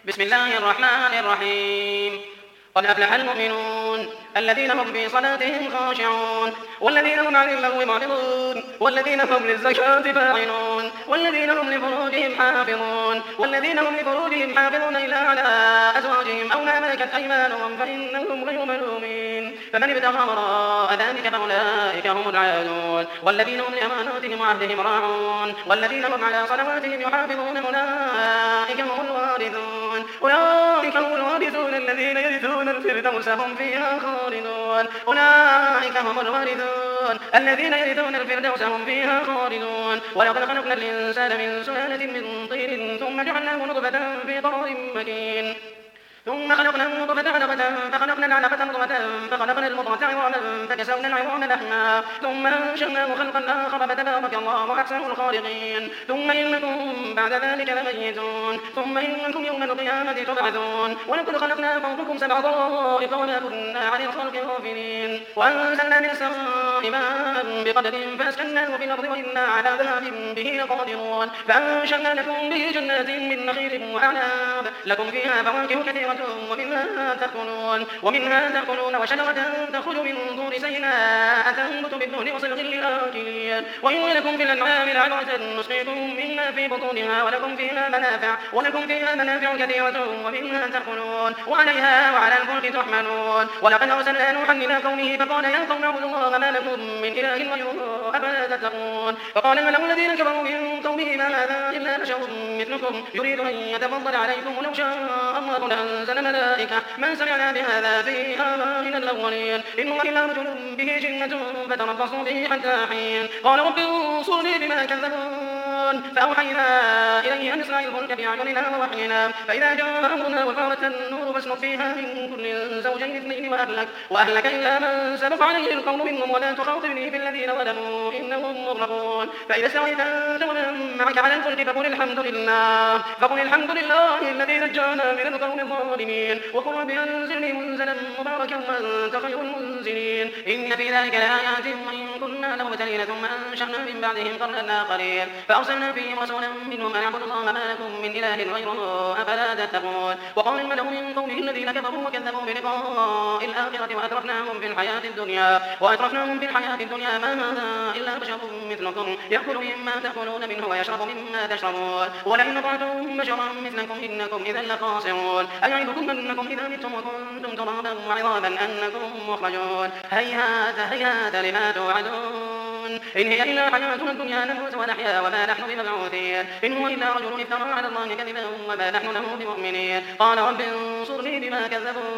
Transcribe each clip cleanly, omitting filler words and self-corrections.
بسم الله الرحمن الرحيم. قد أفلح المؤمنون الذين هم في صلاتهم خاشعون والذين هم عن اللغو معرضون والذين هم للزكاة فاعلون والذين هم لفروجهم حافظون إلا على أزواجهم أو ما ملكت أيمانهم فإنهم غير ملومين. فمن ابتغى وراء ذلك فأولئك هم العادون والذين هم لأماناتهم وعهدهم راعون والذين هم على صلواتهم يحافظون أولئك هم الوارثون الذين يرثون الفردوس هم فيها خالدون. ولقد خلقنا الإنسان من سلالة من طين ثم جعلناه نطفة في قرار مكين ثم خلقنا النطفة علقة فخلقنا العلقة مضغة فخلقنا المضغة عظاما فكسونا العظام لحما ثم أنشأناه خلقا آخر فتبارك الله أحسن الخالقين. ثم إنكم بعد ذلك لميتون ثم إنكم يوم القيامة تبعثون. ولقد خلقنا فوقكم سبع طرائق وما كنا عن الخلق غافلين. وأنزلنا من السماء ماء بقدر فأسكناه في الأرض وإنا على ذهاب به لقادرون. فأنشأنا لكم به جنات من نخيل وأعناب لكم فيها فواكه كثيرة ومنها تأكلون وشجرة تخرج من طور سيناء تنبت بالدهن وصبغ للآكلين. وإن لكم في الأنعام لعبرة نسقيكم مما في بطونها ولكم فيها منافع كثيرة ومنها تأكلون وعليها وعلى الفلك تحملون. ولقد أرسلنا نوحا إلى قومه فقال يا قوم اعبدوا الله ما لكم من إله غيره أفلا تتقون. فقال الملأ الذين كفروا من قومه ما هذا إلا بشر مثلكم يريد أن يتفضل عليكم ولو شاء الله لأنزل ملائكة ما سمعنا بهذا في آبائنا الأولين إن هو إلا رجل به جنة فتربصوا به حتى حين. قال رب انصرني بما كذبون. فأوحينا إليه أن اصنع الفلك بأعيننا ووحينا فإذا جاء أمرنا وفارت النور فاسلك فيها من كل زوجين اثنين وأهلك إلا من سبق عليه القول منهم ولا تخاطبني في الذين ظلموا إنهم مغرقون. فإذا استويت أنت ومن معك على الفلك فقل الحمد لله الذي نجانا من القوم الظالمين وقل رب أنزلني منزلا مباركا وأنت خير المنزلين. إن في ذلك لآيات وإن كنا لمبتلين ثم أنشأنا من بعدهم قرنا آخرين فأرسلنا فيهم رسولا منهم أن اعبدوا الله ما لكم من إله غيره أفلا تتقون. وقال الملأ من قومه الذين كفروا وكذبوا بلقاء الآخرة وأترفناهم في الحياة الدنيا ما هذا إلا بشر مثلكم يأكل مما تأكلون منه ويشرب مما تشربون ولئن أطعتم بشرا مثلكم إنكم إذا لخاسرون. أيعدكم أنكم إذا متم وكنتم ترابا وعظاما أنكم مخرجون. هيهات لما توعدون إن هي إلا حياتنا الدنيا نموت ونحيا وما نحن بمبعوثين إن هو إلا رجل افترى على الله كذبا وما نحن له بمؤمنين. قال رب انصرني بما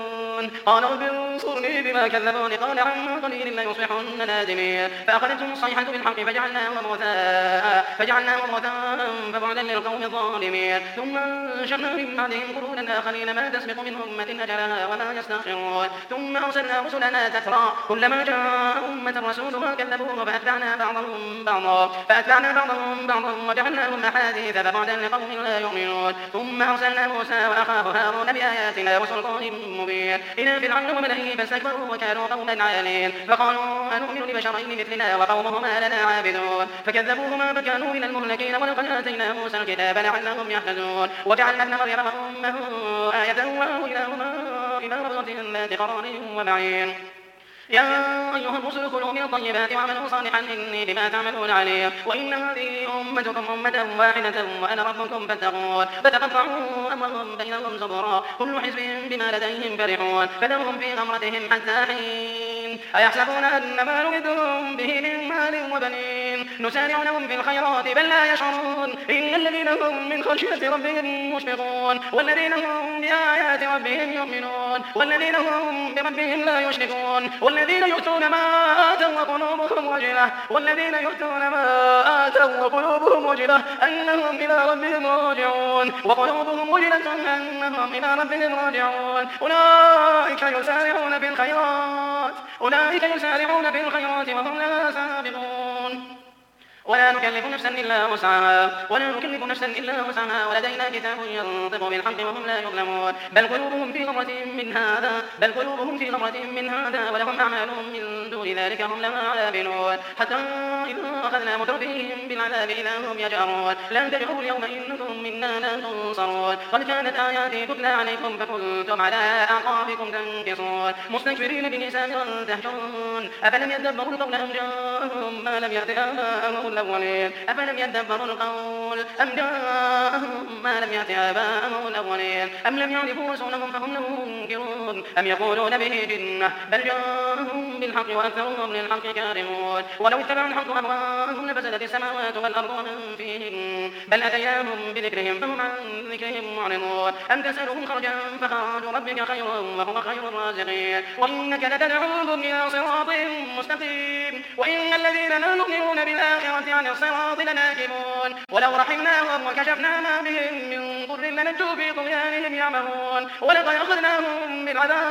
كذبون. قال عما قليل ليصبحن نادمين. فأخذتهم الصيحة بالحق فجعلناهم غثاء فبعدا للقوم الظالمين. ثم أنشأنا من بعدهم قرونا آخرين ما تسبق من أمة أجلها وما يستأخرون. ثم أرسلنا رسلنا تترى كلما جاء أمة رسولها كذبوه فأتبعنا بعضهم بعضا وجعلناهم أحاديث فبعدا لقوم لا يؤمنون. ثم أرسلنا موسى وأخاه هارون بآياتنا وسلطان مبين إلى فرعون وملئه فاستكبروا وكانوا قوما عالين فقالوا أنؤمن لبشرين مثلنا وقومهما لنا عابدون فكذبوهما فكانوا من المهلكين. ولقد آتينا موسى الكتاب لعلهم يهتدون وجعلنا ابن مريم وأمه آية وآويناهما إلى ربوة ذات قرار ومعين. يا أيها الرسل كلوا من الطيبات واعملوا صالحا إني بما تعملون عليم. وإن هذه أمتكم أمة واحدة وأنا ربكم فاتقون. فتقطعوا أمرهم بينهم زبرا كل حزب بما لديهم فرحون فذرهم في غمرتهم حتى حين. أيحسبون أن ما نمدهم به من مال وبنين نسارع لهم في الخيرات بل لا يشعرون إن الذين هم من خشية ربهم مشفقون والذين هم بآيات ربهم يؤمنون والذين هم بربهم لا يشركون والذين يؤتون ما آتوا وقلوبهم وجلة أنهم إلى ربهم راجعون أولئك يسارعون في الخيرات وهم لها سابقون ولا نكلف نفسا إلا وسعها ولدينا كتاب ينطق بالحق وهم لا يظلمون بل قلوبهم في غمرة من هذا ولهم أعمال من دون ذلك هم لها عاملون حتى إذا أخذنا مترفيهم بالعذاب إذا هم يجأرون لا تجأروا اليوم إنكم منا لا تنصرون قد كانت آياتي تتلى عليكم فكنتم على أعقابكم تنكصون مستكبرين به سامرا تهجرون أفلم يدبروا القول أم جاءهم ما لم يأت آباءهم الأولين أم لم يعرفوا رسولهم فهم له منكرون أم يقولون به جنة بل جاءهم بالحق وأكثرهم للحق كارهون ولو اتبع الحق أهواءهم لفسدت السماوات والأرض ومن فيهن بل أتياهم بذكرهم فهم عن ذكرهم معرضون أم تسألهم خرجا فخرج ربك خير وهو خير الرازقين وإنك لتدعوهم إلى صراط مستقيم وإن الذين لا يؤمنون بالآخرة عن الصراط لناكبون ولو رحمناهم وكشفنا ما بهم من ضر لنجوا في طغيانهم يعمهون ولقد أخذناهم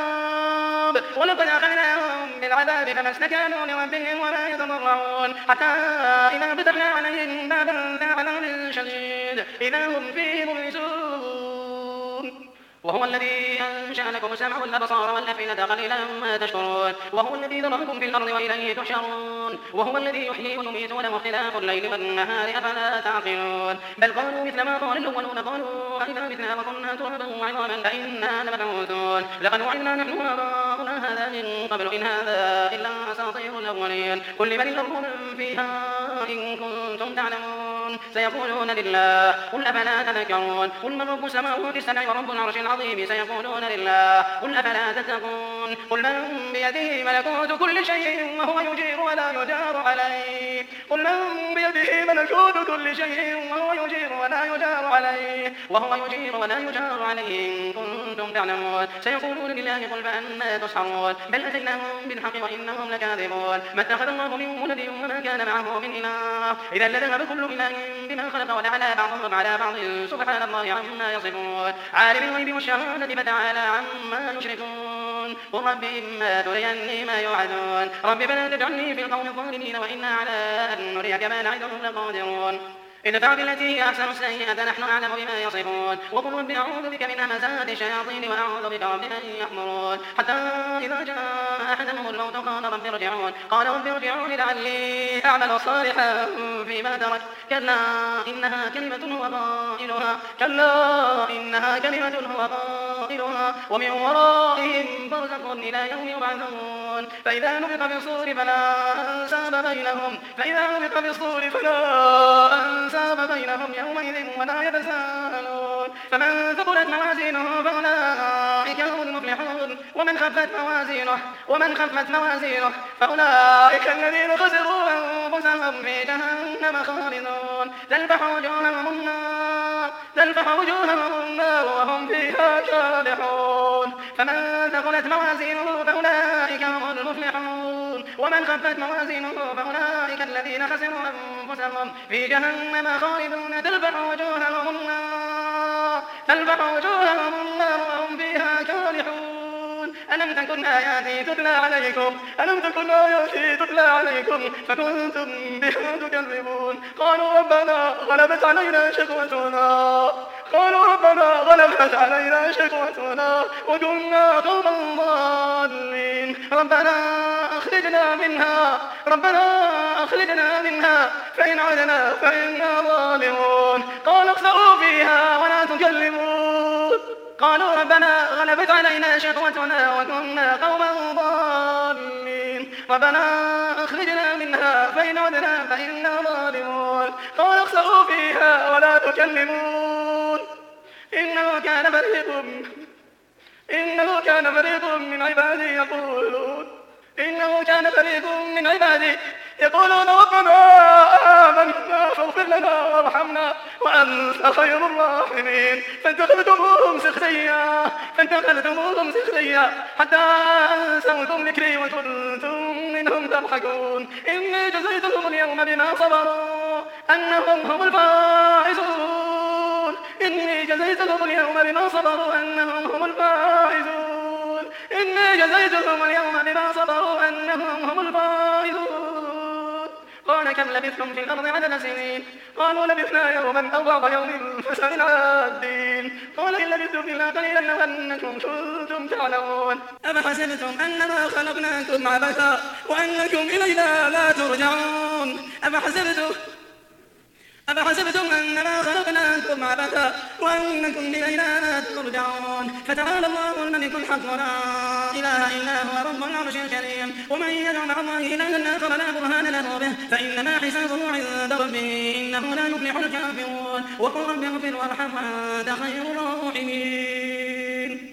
بالعذاب فما استكانوا لربهم وما يتضرعون حتى إذا فتحنا عليهم بابا ذا عذاب شديد إذا هم فيه مبلسون وهو الذي أنشأ لكم السمع والأبصار والأفئدة قليلا ما تشكرون وهو الذي ذرأكم في الأرض وإليه تحشرون وهو الذي يحيي ويميت وله اختلاف الليل والنهار أفلا تعقلون بل قالوا مثل ما قال الأولون قالوا أئذا متنا وكنا ترابا وعظاما أئنا لمبعوثون لقد وعدنا نحن وآباؤنا هذا من قبل إن هذا إلا أساطير الأولين قل لمن الأرض ومن فيها إن كنتم تعلمون سيقولون لله قل أفلا تذكرون قل من رب السماوات السبع ورب العرش العظيم سيقولون لله قل أفلا تتقون قل من بيده ملكوت كل شيء وهو يجير ولا يجار عليه قل من بيده ملكوت كل شيء وهو يجير ولا يجار عليه إن كنتم تعلمون سيقولون لله قل فأنا تسحرون بل أتيناهم بالحق وإنهم لكاذبون ما اتخذ الله من ولد وما كان معه من إله إذا لذهب كل إله بما خلق ولعلى بعضهم على بعض سبحان الله عما يصفون عالم الغيب والشهادة فتعالى عما يشركون قل رب إما تريني ما يوعدون رب فلا تجعلني في القوم الظالمين وإنا على أن نريك ما نعدهم لقادرون ادفع بالتي هي أحسن السيئة نحن أعلم بما يصفون وقل رب أعوذ بك من همزات الشياطين وأعوذ بك رب أن يحضرون حتى إذا جاء أحدهم الموت قال رب ارجعون لعلي أعمل صالحا فيما ترك كلا إنها كلمة هو قائلها ومن ورائهم برزخ إلى يوم يبعثون فإذا نفخ في الصور فلا أنساب بينهم يومئذ ولا يتساءلون فمن ثقلت موازينه فأولئك هم المفلحون ومن خفت موازينه فأولئك الذين خسروا أنفسهم في جهنم خالدون تلفح وجوههم النار وهم فيها كالحون فمن ثقلت موازينه فأولئك هم المفلحون ومن خفت موازينه فأولئك الذين خسروا أنفسهم في جهنم خالدون تلفح وجوههم النار وهم فيها كالحون ألم تكن آياتي تتلى عليكم فكنتم بها تكذبون قالوا ربنا غلبت علينا شقوتنا وكنا قوما ضالين ربنا أخرجنا منها فإن عدنا فإنا ظالمون قالوا اخسئوا فيها ولا تكلمون قالوا ربنا غلبت علينا شقوتنا وكنا قوما ضالين ربنا أخرجنا منها فإن عدنا فإنا ظالمون قالوا اخسئوا فيها ولا تكلمون إنه كان فريق من عبادي يقولون ربنا آمنا فاغفر لنا وارحمنا وأنت خير الراحمين فاتخذتموهم سخريا حتى أنسوكم ذكري وكنتم منهم تضحكون إني جزيتهم اليوم بما صبروا أنهم هم الفائزون قال كم لبثتم في الأرض عدد سنين قالوا لبثنا يوما أو بعض يوم فاسأل العادين قال إن لبثتم إلا قليلا لو أنكم كنتم تعلمون أفحسبتم أنما خلقناكم عبثا وأنكم إلينا لا ترجعون أفحسبتم أنما خلقناكم عبثا وأنكم إلينا لا ترجعون فتعالى الله الملك الحق لا إله إلا هو رب العرش الكريم ومن يدع مع الله إلها آخر لا برهان له به فإنما حسابه عند ربه إنه لا يفلح الكافرون وقل رب اغفر وارحم وأنت خير الراحمين.